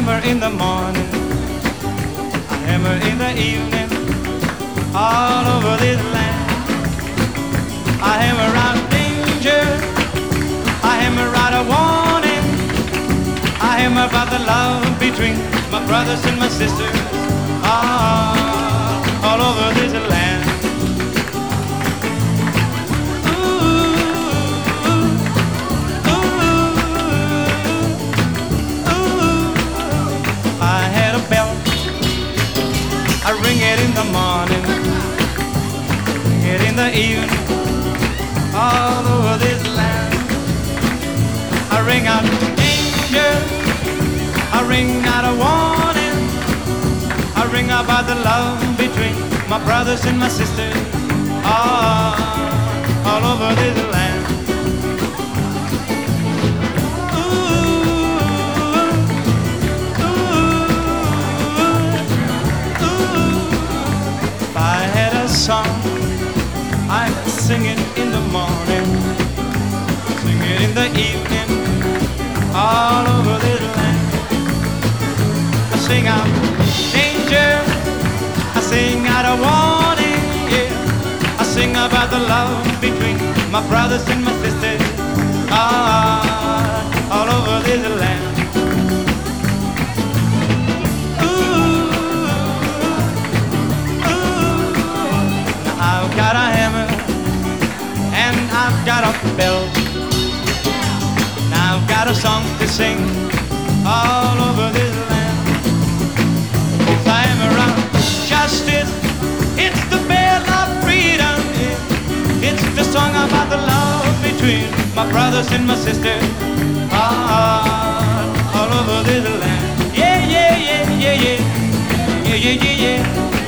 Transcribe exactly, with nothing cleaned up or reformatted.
hammer in the morning, I hammer in the evening, all over this land. I hammer out danger, I hammer out a warning, I hammer about the love between my brothers and my sisters, all, all over this land. I ring it in the morning, ring it in the evening, all over this land. I ring out danger, I ring out a warning, I ring about the love between my brothers and my sisters, all, all over this land. Song I sing it in the morning, sing it in the evening, all over this land. I sing out danger, I sing out a warning, yeah. I sing about the love between my brothers and my sisters, all, all over this land. I've got a hammer and I've got a bell, and I've got a song to sing all over this land. It's the hammer of justice, it's the bell of freedom, yeah. It's the song about the love between my brothers and my sisters, all, all over this land. Yeah, yeah, yeah, yeah, yeah, yeah, yeah, yeah, yeah.